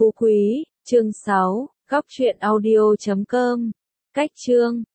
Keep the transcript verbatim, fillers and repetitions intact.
phú quý, chương sáu, góc truyện audio chấm com. Cách chương